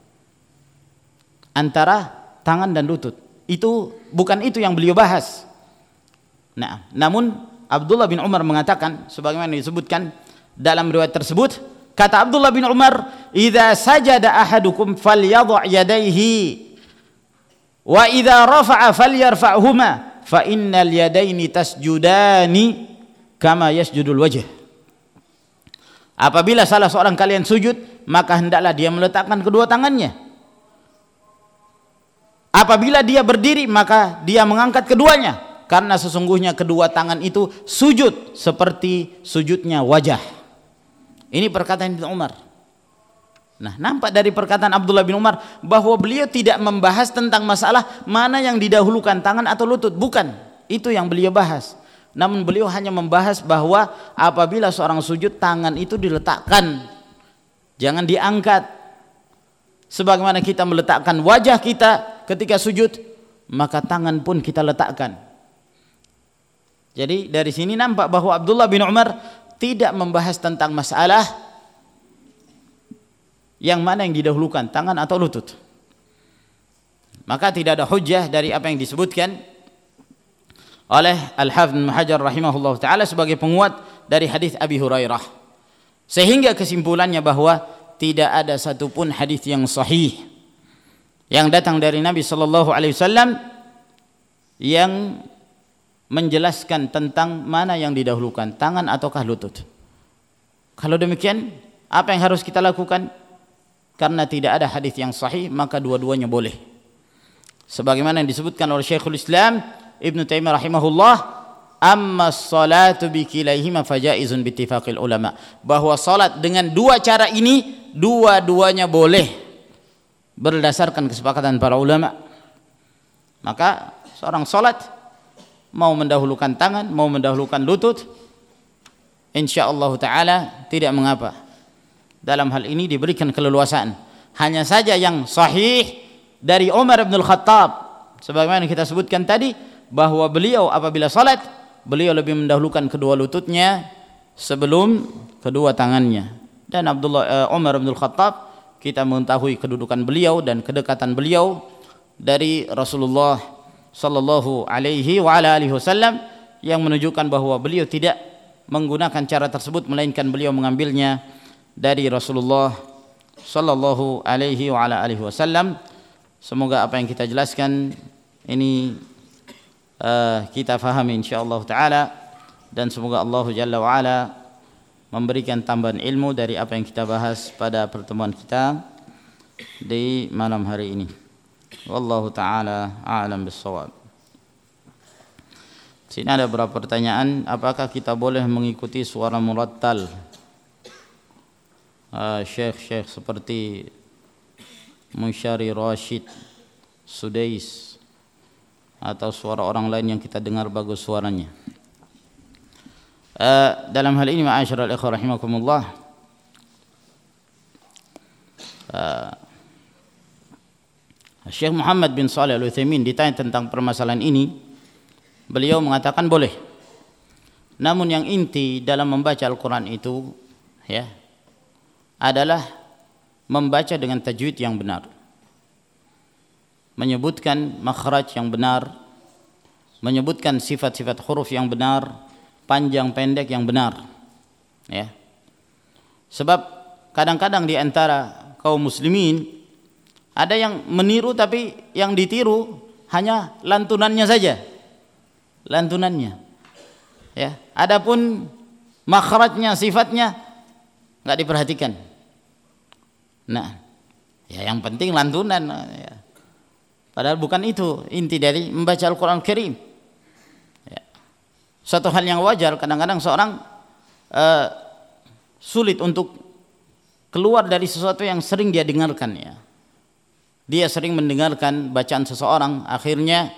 antara tangan dan lutut. Itu bukan itu yang beliau bahas. Nah, namun Abdullah bin Umar mengatakan sebagaimana disebutkan dalam riwayat tersebut, kata Abdullah bin Umar, "Idza sajada ahadukum falyadh' yadayhi wa idza rafa'a falyarfa'huma fa innal yadaini tasjudani kama yasjudul wajh." Apabila salah seorang kalian sujud, maka hendaklah dia meletakkan kedua tangannya. Apabila dia berdiri, maka dia mengangkat keduanya, karena sesungguhnya kedua tangan itu sujud seperti sujudnya wajah. Ini perkataan Ibnu Umar. Nah, nampak dari perkataan Abdullah bin Umar bahwa beliau tidak membahas tentang masalah mana yang didahulukan, tangan atau lutut. Bukan, itu yang beliau bahas. Namun beliau hanya membahas bahwa apabila seorang sujud, tangan itu diletakkan, jangan diangkat. Sebagaimana kita meletakkan wajah kita ketika sujud, maka tangan pun kita letakkan. Jadi dari sini nampak bahwa Abdullah bin Umar tidak membahas tentang masalah yang mana yang didahulukan, tangan atau lutut. Maka tidak ada hujjah dari apa yang disebutkan oleh Al-Hafidz Ibnu Hajar rahimahullah ta'ala sebagai penguat dari hadis Abi Hurairah. Sehingga kesimpulannya bahwa tidak ada satupun hadis yang sahih yang datang dari Nabi sallallahu alaihi wasallam yang menjelaskan tentang mana yang didahulukan, tangan ataukah lutut. Kalau demikian, apa yang harus kita lakukan? Karena tidak ada hadis yang sahih, maka dua-duanya boleh. Sebagaimana yang disebutkan oleh Syekhul Islam Ibnu Taimiyah rahimahullah, amma salatu bikilaihima fajaizun bittifaqil ulama, bahwa salat dengan dua cara ini dua-duanya boleh berdasarkan kesepakatan para ulama. Maka seorang salat mau mendahulukan tangan, mau mendahulukan lutut, insyaallah taala tidak mengapa. Dalam hal ini diberikan keleluasaan. Hanya saja yang sahih dari Umar bin Al-Khattab, sebagaimana kita sebutkan tadi, bahwa beliau apabila salat, beliau lebih mendahulukan kedua lututnya sebelum kedua tangannya. Dan Umar bin Al-Khattab, kita mengetahui kedudukan beliau dan kedekatan beliau dari Rasulullah sallallahu alaihi wa ala alihi wasallam, yang menunjukkan bahwa beliau tidak menggunakan cara tersebut, melainkan beliau mengambilnya dari Rasulullah sallallahu alaihi wa ala alihi wasallam. Semoga apa yang kita jelaskan ini kita fahami insyaallah taala, dan semoga Allah Jalla wa ala memberikan tambahan ilmu dari apa yang kita bahas pada pertemuan kita di malam hari ini. Wallahu taala a'lam bissawab. Sini ada beberapa pertanyaan. Apakah kita boleh mengikuti suara murattal syekh-syekh seperti Musyari Rashid, Sudais, atau suara orang lain yang kita dengar bagus suaranya? Dalam hal ini ma'asyiral ikhwah rahimakumullah, Syekh Muhammad bin Shalih Al-Utsaimin ditanya tentang permasalahan ini. beliau mengatakan boleh. Namun yang inti dalam membaca Al-Quran itu ya adalah membaca dengan tajwid yang benar, menyebutkan makhraj yang benar, menyebutkan sifat-sifat huruf yang benar, panjang pendek yang benar, ya. Sebab kadang-kadang di antara kaum muslimin ada yang meniru, tapi yang ditiru hanya lantunannya saja, lantunannya, ya. Adapun makhrajnya, sifatnya nggak diperhatikan. Nah, ya yang penting lantunan, ya. Padahal bukan itu inti dari membaca Al-Quran Karim. Ya. Suatu hal yang wajar, kadang-kadang seorang sulit untuk keluar dari sesuatu yang sering dia dengarkan, ya. Dia sering mendengarkan bacaan seseorang, akhirnya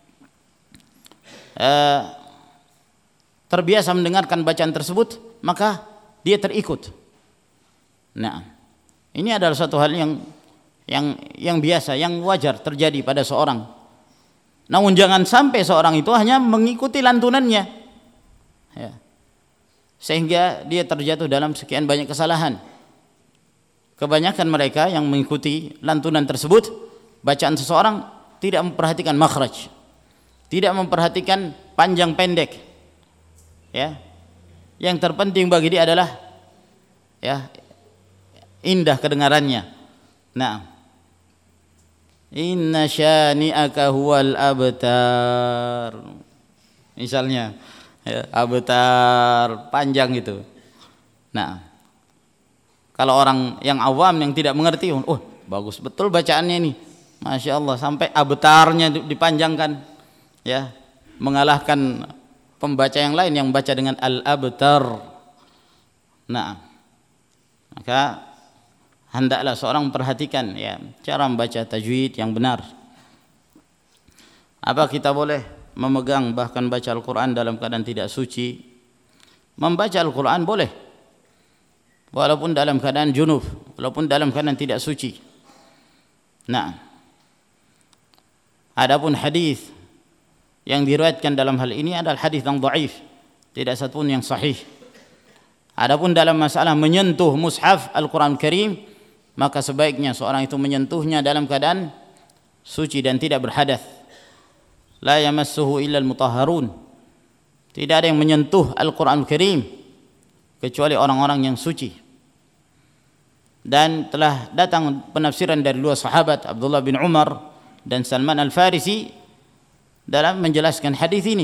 terbiasa mendengarkan bacaan tersebut, maka dia terikut. Nah, ini adalah suatu hal yang biasa, yang wajar terjadi pada seorang. Namun jangan sampai seorang itu hanya mengikuti lantunannya, ya, sehingga dia terjatuh dalam sekian banyak kesalahan. Kebanyakan mereka yang mengikuti lantunan tersebut, bacaan seseorang, tidak memperhatikan makhraj, tidak memperhatikan panjang pendek, ya. Yang terpenting bagi dia adalah, ya, indah kedengarannya. Nah, inna syani'aka huwal abtar, misalnya, ya, abtar panjang gitu. Nah, kalau orang yang awam yang tidak mengerti, oh bagus betul bacaannya ini, masya Allah, sampai abtarnya dipanjangkan, ya, mengalahkan pembaca yang lain yang baca dengan al-abtar. Nah, maka hendaklah seorang memperhatikan, ya, cara membaca tajwid yang benar. Apa kita boleh memegang bahkan baca Al-Quran dalam keadaan tidak suci? Membaca Al-Quran boleh, walaupun dalam keadaan junub, walaupun dalam keadaan tidak suci. Nah, adapun hadis yang diriwayatkan dalam hal ini adalah hadis yang dhaif, tidak satupun yang sahih. Adapun dalam masalah menyentuh mushaf Al-Quran Karim, maka sebaiknya seorang itu menyentuhnya dalam keadaan suci dan tidak berhadas. La yamassuhu illa al-mutahharun. Tidak ada yang menyentuh Al-Quran Karim kecuali orang-orang yang suci. Dan telah datang penafsiran dari dua sahabat, Abdullah bin Umar dan Salman Al-Farisi, dalam menjelaskan hadis ini,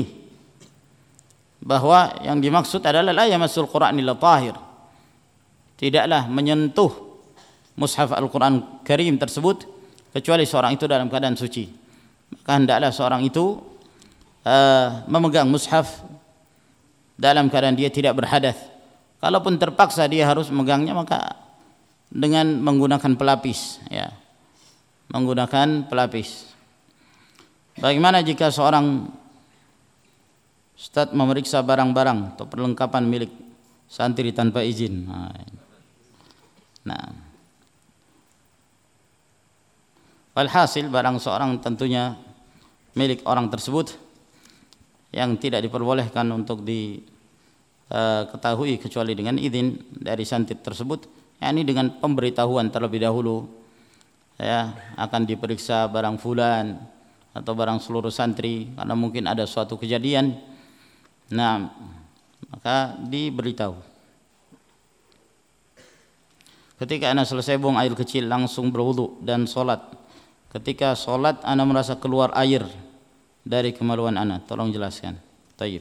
bahwa yang dimaksud adalah la yamassul Qur'an illa tahir. Tidaklah menyentuh mushaf Al-Quran Karim tersebut kecuali seorang itu dalam keadaan suci. Maka hendaklah seorang itu memegang mushaf dalam keadaan dia tidak berhadas. Kalaupun terpaksa dia harus memegangnya, maka dengan menggunakan pelapis, ya, menggunakan pelapis. Bagaimana jika seorang ustaz memeriksa barang-barang atau perlengkapan milik santri tanpa izin? Nah, walhasil barang seorang tentunya milik orang tersebut yang tidak diperbolehkan untuk diketahui kecuali dengan izin dari santri tersebut, yakni dengan pemberitahuan terlebih dahulu, ya, akan diperiksa barang fulan atau barang seluruh santri karena mungkin ada suatu kejadian. Nah, maka diberitahu. Ketika anak selesai buang air kecil, langsung berwudu dan sholat. Ketika sholat anak merasa keluar air dari kemaluan anak, tolong jelaskan. Taib.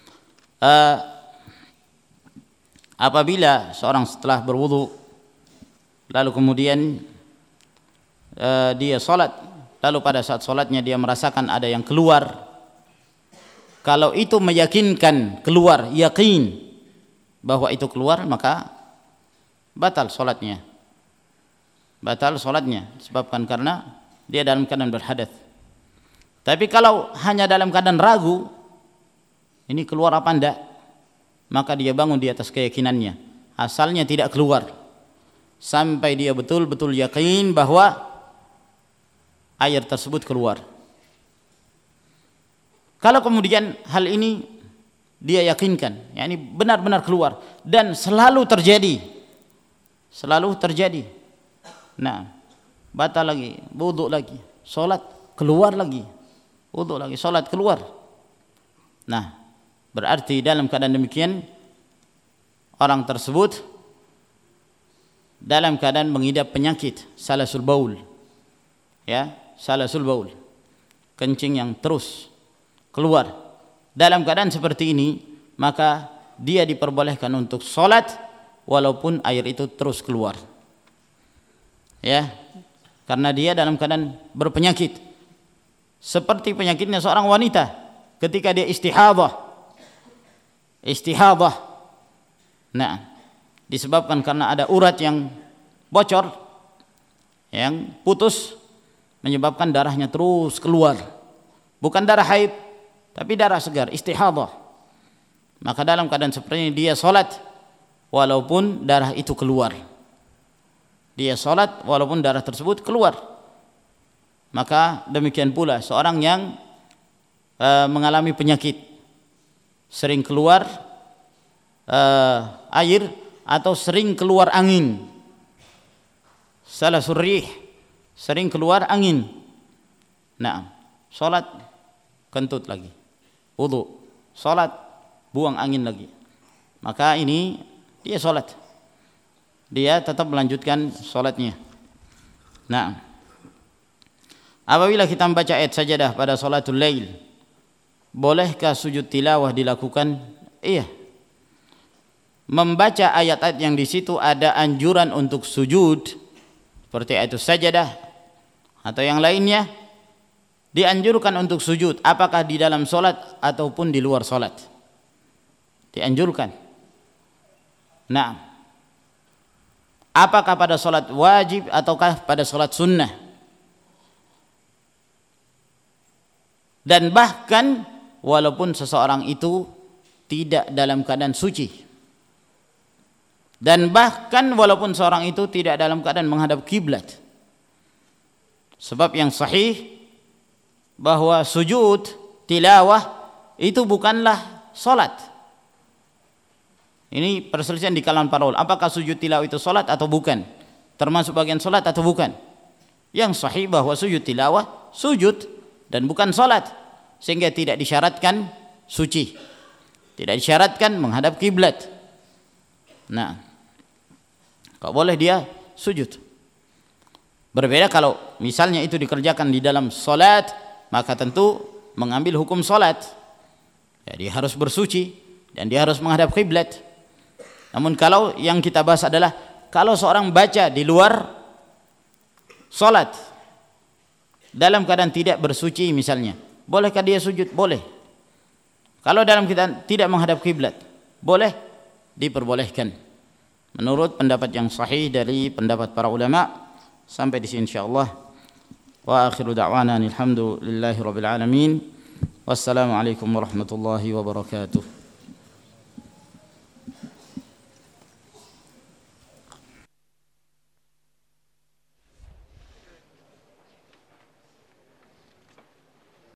Apabila seorang setelah berwudu lalu kemudian dia sholat, lalu pada saat sholatnya dia merasakan ada yang keluar, kalau itu meyakinkan keluar, yakin bahwa itu keluar, maka batal sholatnya. Batal sholatnya disebabkan karena dia dalam keadaan berhadas. Tapi kalau hanya dalam keadaan ragu, ini keluar apa enggak, maka dia bangun di atas keyakinannya, asalnya tidak keluar, sampai dia betul-betul yakin bahwa air tersebut keluar. Kalau kemudian hal ini dia yakinkan, yakni benar-benar keluar dan selalu terjadi, nah, batal lagi, wudu lagi, salat keluar lagi, wudu lagi, salat keluar. Nah, berarti dalam keadaan demikian orang tersebut dalam keadaan mengidap penyakit salasul baul, ya, salasul baul, kencing yang terus keluar. Dalam keadaan seperti ini, maka dia diperbolehkan untuk sholat walaupun air itu terus keluar, ya, karena dia dalam keadaan berpenyakit, seperti penyakitnya seorang wanita ketika dia istihadah. Nah, disebabkan karena ada urat yang bocor, yang putus, menyebabkan darahnya terus keluar, bukan darah haid tapi darah segar, istihadah. Maka dalam keadaan seperti ini dia sholat walaupun darah itu keluar, dia sholat walaupun darah tersebut keluar. Maka demikian pula seorang yang mengalami penyakit, sering keluar air atau sering keluar angin, salasul rih, sering keluar angin, nah, sholat kentut lagi, wudu, sholat buang angin lagi, maka ini dia sholat, dia tetap melanjutkan sholatnya. Nah, apabila kita membaca ayat sajadah pada sholatul lail, bolehkah sujud tilawah dilakukan? Iya. Membaca ayat-ayat yang di situ ada anjuran untuk sujud seperti ayat sajadah atau yang lainnya, dianjurkan untuk sujud, apakah di dalam solat ataupun di luar solat, dianjurkan. Nah, apakah pada solat wajib ataukah pada solat sunnah? Dan bahkan walaupun seseorang itu tidak dalam keadaan suci, dan bahkan walaupun seorang itu tidak dalam keadaan menghadap kiblat, sebab yang sahih bahwa sujud tilawah itu bukanlah solat. Ini perselisihan di kalangan para ulama, apakah sujud tilawah itu solat atau bukan, termasuk bagian solat atau bukan. Yang sahih bahwa sujud tilawah sujud dan bukan solat, sehingga tidak disyaratkan suci, tidak disyaratkan menghadap kiblat. Nah, kok boleh dia sujud. Berbeda kalau misalnya itu dikerjakan di dalam solat, maka tentu mengambil hukum solat, ya, dia harus bersuci dan dia harus menghadap kiblat. Namun kalau yang kita bahas adalah kalau seorang baca di luar solat dalam keadaan tidak bersuci misalnya, bolehkah dia sujud? Boleh. Kalau dalam keadaan tidak menghadap kiblat, boleh, diperbolehkan menurut pendapat yang sahih dari pendapat para ulama. Sampai di sini insyaallah. Wa akhiru da'wana alhamdulillahi rabbil alamin. Wassalamu alaikum warahmatullahi wabarakatuh.